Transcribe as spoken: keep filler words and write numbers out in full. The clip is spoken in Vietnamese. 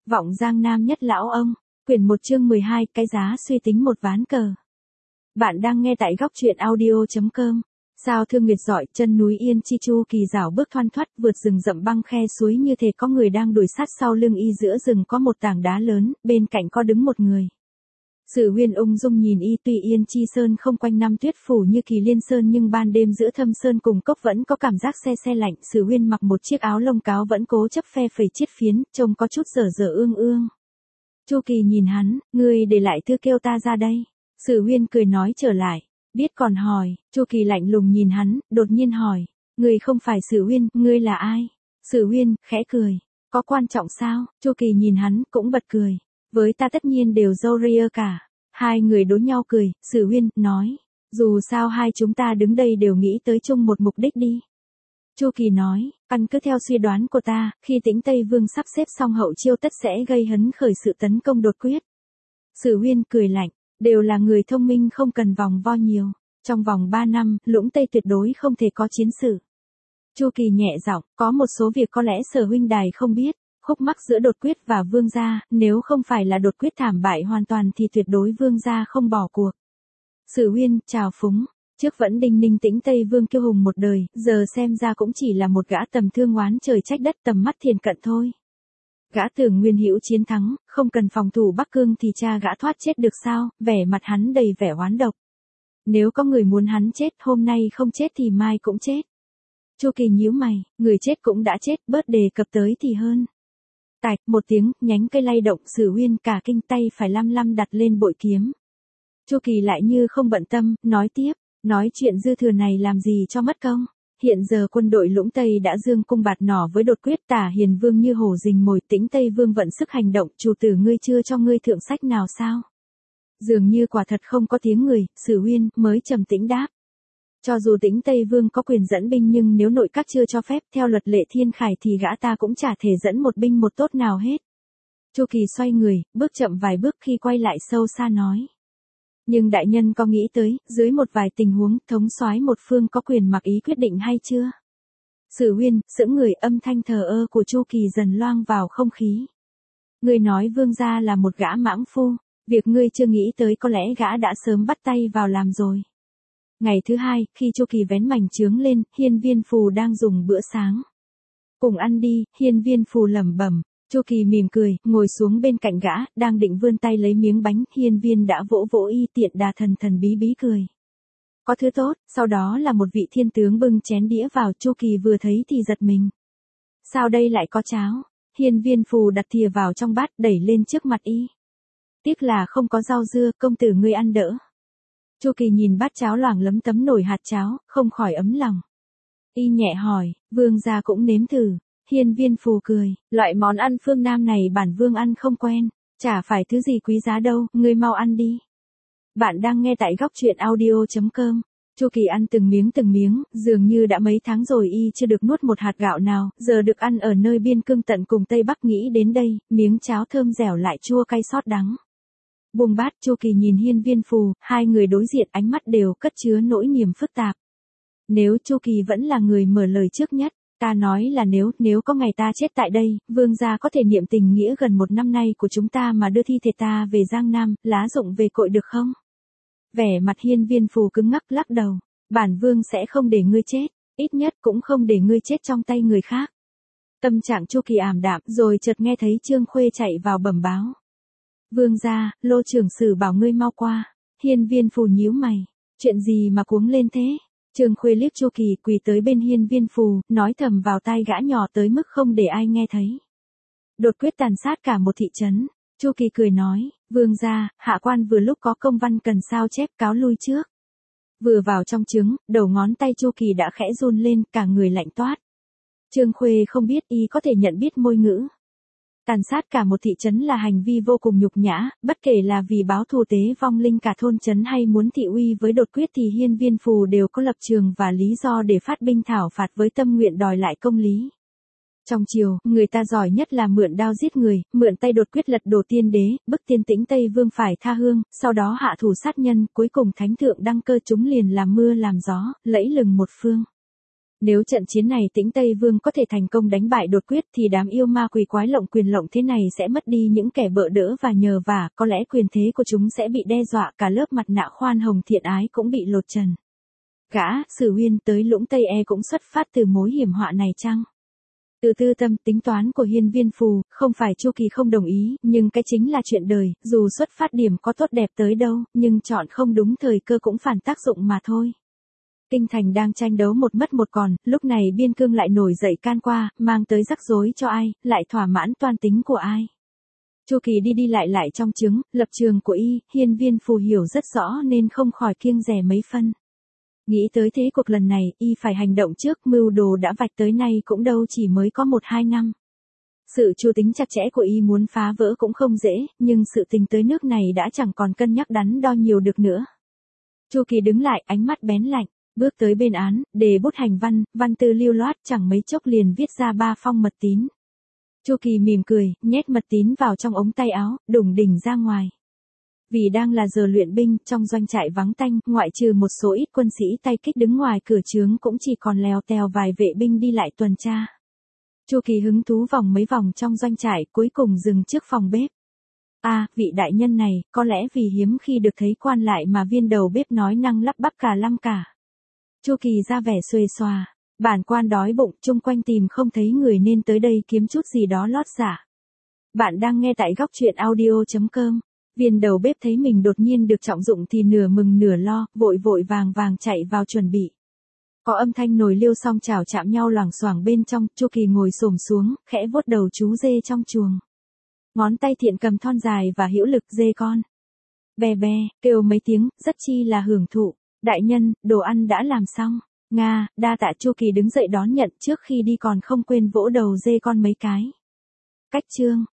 Vọng Giang Nam nhất lão ông, quyển một chương mười hai, cái giá suy tính một ván cờ. Bạn đang nghe tại góc truyện audio.com. Sao Thương Nguyệt giỏi, chân núi Yên Chi Chu Kỳ rảo bước thoăn thoắt vượt rừng rậm băng khe suối như thể có người đang đuổi sát sau lưng y, giữa rừng có một tảng đá lớn, bên cạnh có đứng một người. Sử Huyên ung dung nhìn y, tuy Yên Chi Sơn không quanh năm tuyết phủ như Kỳ Liên Sơn nhưng ban đêm giữa thâm sơn cùng cốc vẫn có cảm giác se se lạnh. Sử Huyên mặc một chiếc áo lông cáo vẫn cố chấp phe phẩy chiết phiến, trông có chút dở dở ương ương. Chu Kỳ nhìn hắn, ngươi để lại thư kêu ta ra đây. Sử Huyên cười nói trở lại, biết còn hỏi. Chu Kỳ lạnh lùng nhìn hắn, đột nhiên hỏi, ngươi không phải Sử Huyên, ngươi là ai? Sử Huyên khẽ cười, có quan trọng sao? Chu Kỳ nhìn hắn, cũng bật cười, với ta tất nhiên đều râu ria cả. Hai người đối nhau cười. Sử Huyên nói, dù sao hai chúng ta đứng đây đều nghĩ tới chung một mục đích đi. Chu Kỳ nói, căn cứ theo suy đoán của ta, khi Tĩnh Tây Vương sắp xếp xong hậu chiêu tất sẽ gây hấn khởi sự tấn công đột quyết. Sử Huyên cười lạnh, đều là người thông minh không cần vòng vo nhiều. Trong vòng ba năm, Lũng Tây tuyệt đối không thể có chiến sự. Chu Kỳ nhẹ giọng, có một số việc có lẽ Sở huynh đài không biết. Khúc mắc giữa đột quyết và vương gia, nếu không phải là đột quyết thảm bại hoàn toàn thì tuyệt đối vương gia không bỏ cuộc. Sử Huyên chào phúng, trước vẫn đinh ninh Tĩnh Tây Vương kiêu hùng một đời, giờ xem ra cũng chỉ là một gã tầm thương oán trời trách đất tầm mắt thiền cận thôi. Gã tưởng Nguyên Hữu chiến thắng, không cần phòng thủ Bắc Cương thì cha gã thoát chết được sao? Vẻ mặt hắn đầy vẻ oán độc. Nếu có người muốn hắn chết, hôm nay không chết thì mai cũng chết. Chu Kỳ nhíu mày, người chết cũng đã chết, bớt đề cập tới thì hơn. Tạch, một tiếng, nhánh cây lay động. Sử Huyên cả kinh, tay phải lăm lăm đặt lên bội kiếm. Chu Kỳ lại như không bận tâm, nói tiếp, nói chuyện dư thừa này làm gì cho mất công. Hiện giờ quân đội Lũng Tây đã dương cung bạt nỏ với đột quyết, Tả Hiền Vương như hổ rình mồi, Tĩnh Tây Vương vận sức hành động, chủ tử ngươi chưa cho ngươi thượng sách nào sao? Dường như quả thật không có tiếng người. Sử Huyên mới trầm tĩnh đáp. Cho dù Tĩnh Tây Vương có quyền dẫn binh nhưng nếu nội các chưa cho phép, theo luật lệ thiên khải thì gã ta cũng chả thể dẫn một binh một tốt nào hết. Chu Kỳ xoay người, bước chậm vài bước, khi quay lại sâu xa nói. Nhưng đại nhân có nghĩ tới, dưới một vài tình huống, thống soái một phương có quyền mặc ý quyết định hay chưa? Sử Huyên sững người, âm thanh thờ ơ của Chu Kỳ dần loang vào không khí. Ngươi nói vương gia là một gã mãng phu, việc ngươi chưa nghĩ tới có lẽ gã đã sớm bắt tay vào làm rồi. Ngày thứ hai, khi Chu Kỳ vén mảnh trướng lên, Hiên Viên Phù đang dùng bữa sáng. Cùng ăn đi. Hiên Viên Phù lẩm bẩm. Chu Kỳ mỉm cười, ngồi xuống bên cạnh gã, đang định vươn tay lấy miếng bánh, Hiên Viên đã vỗ vỗ y, tiện đà thần thần bí bí cười. Có thứ tốt. Sau đó là một vị thiên tướng bưng chén đĩa vào. Chu Kỳ vừa thấy thì giật mình. Sao đây lại có cháo? Hiên Viên Phù đặt thìa vào trong bát, đẩy lên trước mặt y. Tiếc là không có rau dưa, công tử ngươi ăn đỡ. Chu Kỳ nhìn bát cháo loảng lấm tấm nổi hạt cháo, không khỏi ấm lòng. Y nhẹ hỏi, vương gia cũng nếm thử. Hiên Viên Phù cười, loại món ăn phương Nam này bản vương ăn không quen, chả phải thứ gì quý giá đâu, ngươi mau ăn đi. Bạn đang nghe tại góc truyện audio.com. Chu Kỳ ăn từng miếng từng miếng, dường như đã mấy tháng rồi y chưa được nuốt một hạt gạo nào, giờ được ăn ở nơi biên cương tận cùng Tây Bắc, nghĩ đến đây, miếng cháo thơm dẻo lại chua cay xót đắng. Buông bát, Chu Kỳ nhìn Hiên Viên Phù, hai người đối diện, ánh mắt đều cất chứa nỗi niềm phức tạp. Nếu Chu Kỳ vẫn là người mở lời trước nhất, ta nói là nếu, nếu có ngày ta chết tại đây, vương gia có thể niệm tình nghĩa gần một năm nay của chúng ta mà đưa thi thể ta về Giang Nam, lá dụng về cội được không? Vẻ mặt Hiên Viên Phù cứng ngắc, lắc đầu, bản vương sẽ không để ngươi chết, ít nhất cũng không để ngươi chết trong tay người khác. Tâm trạng Chu Kỳ ảm đạm, rồi chợt nghe thấy Trương Khuê chạy vào bẩm báo. Vương gia, Lô trưởng sử bảo ngươi mau qua. Hiên Viên Phù nhíu mày, chuyện gì mà cuống lên thế? Trương Khuê liếc Chu Kỳ, quỳ tới bên Hiên Viên Phù, nói thầm vào tai gã nhỏ tới mức không để ai nghe thấy. Đột quyết tàn sát cả một thị trấn. Chu Kỳ cười nói, vương gia, hạ quan vừa lúc có công văn cần sao chép, cáo lui trước. Vừa vào trong trướng, đầu ngón tay Chu Kỳ đã khẽ run lên, cả người lạnh toát. Trương Khuê không biết y có thể nhận biết môi ngữ. Tàn sát cả một thị trấn là hành vi vô cùng nhục nhã, bất kể là vì báo thù tế vong linh cả thôn trấn hay muốn thị uy với đột quyết thì Hiên Viên Phù đều có lập trường và lý do để phát binh thảo phạt với tâm nguyện đòi lại công lý. Trong triều, người ta giỏi nhất là mượn đao giết người, mượn tay đột quyết lật đổ tiên đế, bức tiên Tĩnh Tây Vương phải tha hương, sau đó hạ thủ sát nhân, cuối cùng thánh thượng đăng cơ, chúng liền làm mưa làm gió, lẫy lừng một phương. Nếu trận chiến này Tĩnh Tây Vương có thể thành công đánh bại đột quyết thì đám yêu ma quỷ quái lộng quyền lộng thế này sẽ mất đi những kẻ bợ đỡ và nhờ vả, có lẽ quyền thế của chúng sẽ bị đe dọa, cả lớp mặt nạ khoan hồng thiện ái cũng bị lột trần. Gã, Sử Uyên tới Lũng Tây E cũng xuất phát từ mối hiểm họa này chăng? Từ tư tâm tính toán của Hiên Viên Phù, không phải Chu Kỳ không đồng ý, nhưng cái chính là chuyện đời, dù xuất phát điểm có tốt đẹp tới đâu, nhưng chọn không đúng thời cơ cũng phản tác dụng mà thôi. Kinh thành đang tranh đấu một mất một còn, lúc này biên cương lại nổi dậy can qua, mang tới rắc rối cho ai, lại thỏa mãn toan tính của ai. Chu Kỳ đi đi lại lại trong trướng, lập trường của y, Hiên Viên Phù hiểu rất rõ nên không khỏi kiêng dè mấy phân. Nghĩ tới thế cuộc lần này, y phải hành động trước, mưu đồ đã vạch tới nay cũng đâu chỉ mới có một hai năm. Sự chu tính chặt chẽ của y muốn phá vỡ cũng không dễ, nhưng sự tình tới nước này đã chẳng còn cân nhắc đắn đo nhiều được nữa. Chu Kỳ đứng lại, ánh mắt bén lạnh, bước tới bên án, đề bút hành văn, văn tư lưu loát, chẳng mấy chốc liền viết ra ba phong mật tín. Chu Kỳ mỉm cười, nhét mật tín vào trong ống tay áo, đủng đỉnh ra ngoài. Vì đang là giờ luyện binh, trong doanh trại vắng tanh, ngoại trừ một số ít quân sĩ tay kích đứng ngoài cửa trướng cũng chỉ còn lèo tèo vài vệ binh đi lại tuần tra. Chu Kỳ hứng thú vòng mấy vòng trong doanh trại, cuối cùng dừng trước phòng bếp. À, vị đại nhân này, có lẽ vì hiếm khi được thấy quan lại mà viên đầu bếp nói năng lắp bắp cả lăm cả. Chu Kỳ ra vẻ xuề xòa, bản quan đói bụng, chung quanh tìm không thấy người nên tới đây kiếm chút gì đó lót dạ. Bạn đang nghe tại góc truyện audio chấm com. Viên đầu bếp thấy mình đột nhiên được trọng dụng thì nửa mừng nửa lo, vội vội vàng vàng chạy vào chuẩn bị. Có âm thanh nồi liêu song chảo chạm nhau loảng xoảng bên trong, Chu Kỳ ngồi xổm xuống, khẽ vuốt đầu chú dê trong chuồng. Ngón tay thiện cầm thon dài và hữu lực dê con. Bè bè, kêu mấy tiếng, rất chi là hưởng thụ. Đại nhân, đồ ăn đã làm xong. Nga, đa tạ. Chu Kỳ đứng dậy đón nhận, trước khi đi còn không quên vỗ đầu dê con mấy cái. Cách chương.